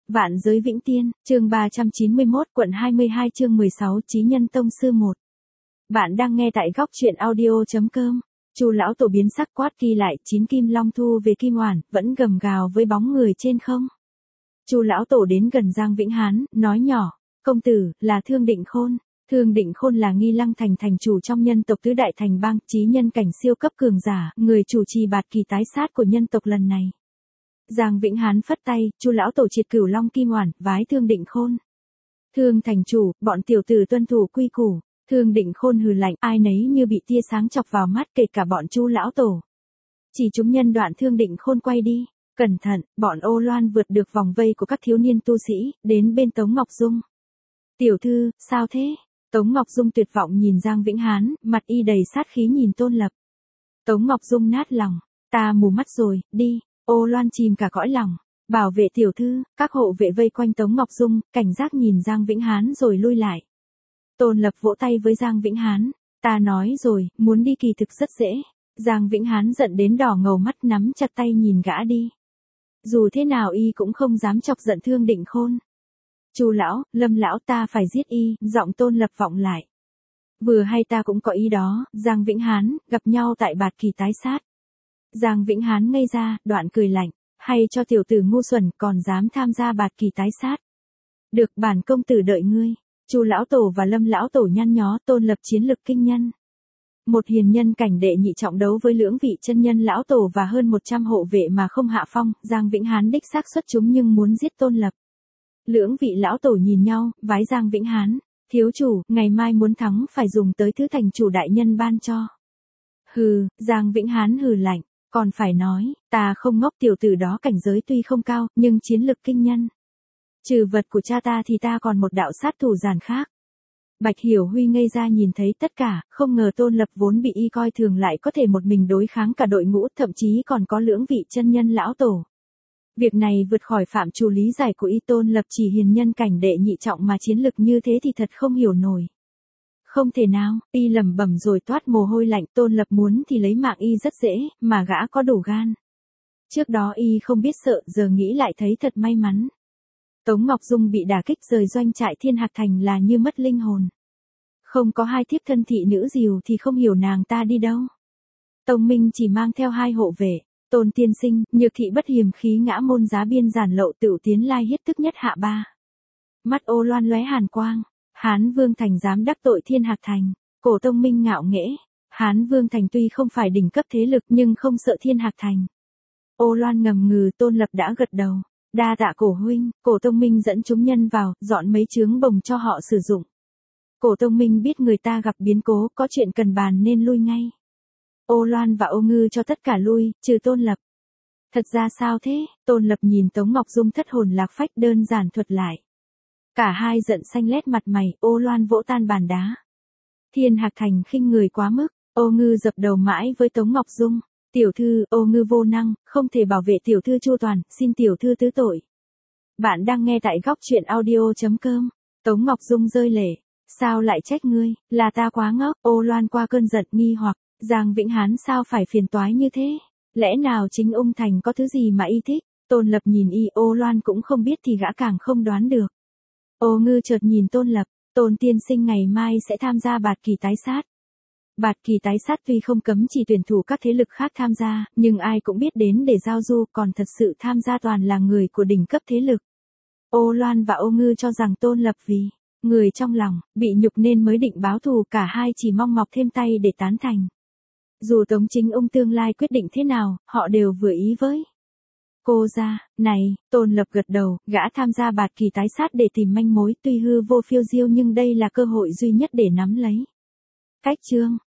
Vạn giới vĩnh tiên, chương 391, quận 22 chương 16, Chí Nhân Tông Sư 1. Bạn đang nghe tại góc truyện audio.com. Chu lão tổ biến sắc quát ghi lại, 9 kim long thu về kim oản, vẫn gầm gào với bóng người trên không. Chu lão tổ đến gần Giang Vĩnh Hán, nói nhỏ, công tử, là Thương Định Khôn. Thương Định Khôn là Nghi Lăng thành thành chủ trong nhân tộc tứ đại thành bang, chí nhân cảnh siêu cấp cường giả, người chủ trì bạt kỳ tái sát của nhân tộc lần này. Giang Vĩnh Hán phất tay, Chu lão tổ triệt cửu long kim oản, vái Thương Định Khôn. Thương thành chủ, bọn tiểu tử tuân thủ quy củ. Thương Định Khôn hừ lạnh, ai nấy như bị tia sáng chọc vào mắt, kể cả bọn Chu lão tổ. Chỉ chúng nhân đoạn Thương Định Khôn quay đi. Cẩn thận, bọn Ô Loan vượt được vòng vây của các thiếu niên tu sĩ, đến bên Tống Ngọc Dung. Tiểu thư, sao thế? Tống Ngọc Dung tuyệt vọng nhìn Giang Vĩnh Hán, mặt y đầy sát khí nhìn Tôn Lập. Tống Ngọc Dung nát lòng, ta mù mắt rồi, đi. Ô Loan chìm cả cõi lòng, bảo vệ tiểu thư, các hộ vệ vây quanh Tống Ngọc Dung, cảnh giác nhìn Giang Vĩnh Hán rồi lui lại. Tôn Lập vỗ tay với Giang Vĩnh Hán, ta nói rồi, muốn đi kỳ thực rất dễ. Giang Vĩnh Hán giận đến đỏ ngầu mắt, nắm chặt tay nhìn gã đi. Dù thế nào y cũng không dám chọc giận Thương Định Khôn. Chu lão, Lâm lão, ta phải giết y, giọng Tôn Lập vọng lại. Vừa hay ta cũng có ý đó. Giang Vĩnh Hán, gặp nhau tại bạt kỳ tái sát. Giang Vĩnh Hán ngây ra, đoạn cười lạnh, hay cho tiểu tử ngu xuẩn còn dám tham gia bạt kỳ tái sát. Được, bản công tử đợi ngươi. Chu lão tổ và Lâm lão tổ nhăn nhó, Tôn Lập chiến lực kinh nhân. Một hiền nhân cảnh đệ nhị trọng đấu với lưỡng vị chân nhân lão tổ và hơn 100 hộ vệ mà không hạ phong. Giang Vĩnh Hán đích xác xuất chúng nhưng muốn giết Tôn Lập. Lưỡng vị lão tổ nhìn nhau, vái Giang Vĩnh Hán, thiếu chủ, ngày mai muốn thắng phải dùng tới thứ thành chủ đại nhân ban cho. Hừ, Giang Vĩnh Hán hừ lạnh, còn phải nói, ta không ngốc, tiểu tử đó cảnh giới tuy không cao, nhưng chiến lực kinh nhân. Trừ vật của cha ta thì ta còn một đạo sát thủ giản khác. Bạch Hiểu Huy ngây ra nhìn thấy tất cả, không ngờ Tôn Lập vốn bị y coi thường lại có thể một mình đối kháng cả đội ngũ, thậm chí còn có lưỡng vị chân nhân lão tổ. Việc này vượt khỏi phạm trù lý giải của y. Tôn Lập chỉ hiền nhân cảnh đệ nhị trọng mà chiến lực như thế thì thật không hiểu nổi. Không thể nào, y lẩm bẩm rồi toát mồ hôi lạnh. Tôn Lập muốn thì lấy mạng y rất dễ, mà gã có đủ gan. Trước đó y không biết sợ, giờ nghĩ lại thấy thật may mắn. Tống Ngọc Dung bị đả kích rời doanh trại Thiên Hạc Thành là như mất linh hồn. Không có hai thiếp thân thị nữ dìu thì không hiểu nàng ta đi đâu. Tông Minh chỉ mang theo 2 hộ vệ. Tôn tiên sinh, nhược thị bất hiềm khí ngã môn giá biên giản lậu tựu tiến lai hiết tức nhất hạ ba. Mắt Ô Loan lóe hàn quang. Hán Vương Thành dám đắc tội Thiên Hạc Thành. Cổ Tông Minh ngạo nghễ. Hán Vương Thành tuy không phải đỉnh cấp thế lực nhưng không sợ Thiên Hạc Thành. Ô Loan ngầm ngừ. Tôn Lập đã gật đầu. Đa tạ cổ huynh. Cổ Tông Minh dẫn chúng nhân vào, dọn mấy chướng bồng cho họ sử dụng. Cổ Tông Minh biết người ta gặp biến cố, có chuyện cần bàn nên lui ngay. Ô Loan và Ô Ngư cho tất cả lui, trừ Tôn Lập. Thật ra sao thế? Tôn Lập nhìn Tống Ngọc Dung thất hồn lạc phách, đơn giản thuật lại. Cả hai giận xanh lét mặt mày. Ô Loan vỗ tan bàn đá. Thiên Hạc Thành khinh người quá mức. Ô Ngư dập đầu mãi với Tống Ngọc Dung. Tiểu thư, Ô Ngư vô năng, không thể bảo vệ tiểu thư chu toàn, xin tiểu thư thứ tội. Bạn đang nghe tại góc truyện audio.com. Tống Ngọc Dung rơi lệ. Sao lại trách ngươi, là ta quá ngốc. Ô Loan qua cơn giận nghi hoặc, Giang Vĩnh Hán sao phải phiền toái như thế? Lẽ nào chính ung thành có thứ gì mà y thích? Tôn Lập nhìn y. Ô Loan cũng không biết thì gã càng không đoán được. Ô Ngư chợt nhìn Tôn Lập, Tôn tiên sinh ngày mai sẽ tham gia bạt kỳ tái sát. Bạt kỳ tái sát tuy không cấm chỉ tuyển thủ các thế lực khác tham gia, nhưng ai cũng biết đến để giao du, còn thật sự tham gia toàn là người của đỉnh cấp thế lực. Ô Loan và Ô Ngư cho rằng Tôn Lập vì người trong lòng, bị nhục nên mới định báo thù, cả hai chỉ mong mọc thêm tay để tán thành. Dù Tống Chính Ung tương lai quyết định thế nào, họ đều vừa ý với. Cô ra, này, Tôn Lập gật đầu, gã tham gia bạt kỳ tái sát để tìm manh mối, tuy hư vô phiêu diêu nhưng đây là cơ hội duy nhất để nắm lấy. Cách chương